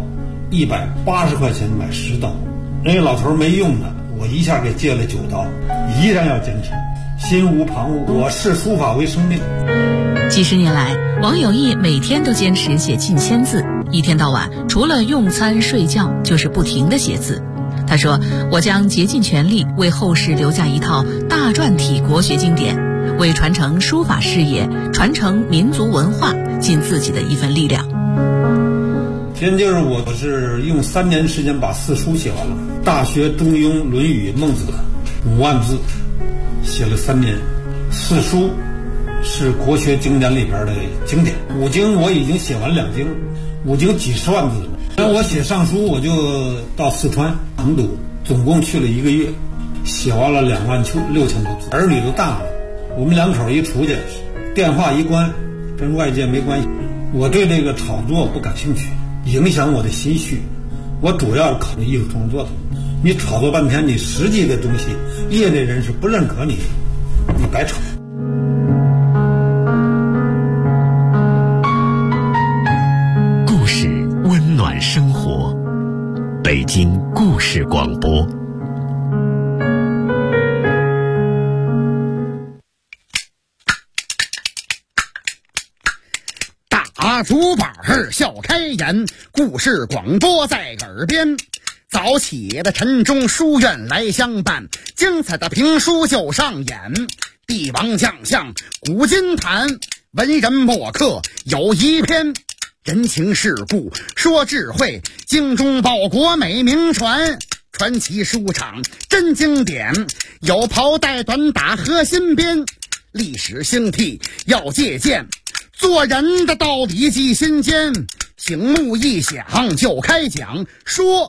[SPEAKER 14] ，180块钱买10刀。人家老头没用的，我一下给借了9刀，依然要坚持，心无旁骛。我视书法为生命。
[SPEAKER 13] 几十年来，王有义每天都坚持写近1000字，一天到晚除了用餐睡觉就是不停地写字。他说，我将竭尽全力为后世留下一套大篆体国学经典，为传承书法事业、传承民族文化尽自己的一份力量。
[SPEAKER 14] 现在就是我是用3年时间把4书写完了，《大学》《中庸》《论语》《孟子》5万字，写了3年。4书是国学经典里边的经典，5经我已经写完2经，5经几十万字了。那我写上书，我就到四川成都，总共去了1个月，写完了26000多字。儿女都大了，我们2口一出去，电话一关，跟外界没关系。我对这个炒作不感兴趣，影响我的心绪。我主要是考虑艺术创作的。你炒作半天，你实际的东西，业内人士不认可你，你白炒。
[SPEAKER 15] 故事温暖生活，北京故事广播。
[SPEAKER 16] 大竹板笑开颜，故事广播在耳边。早起的晨钟书院来相伴，精彩的评书就上演。帝王将相古今谈，文人墨客有一篇。人情世故说智慧，精忠报国美名传。传奇书场真经典，有袍带短打和新编。历史兴替要借鉴，做人的道理记心间。醒目一响就开讲，说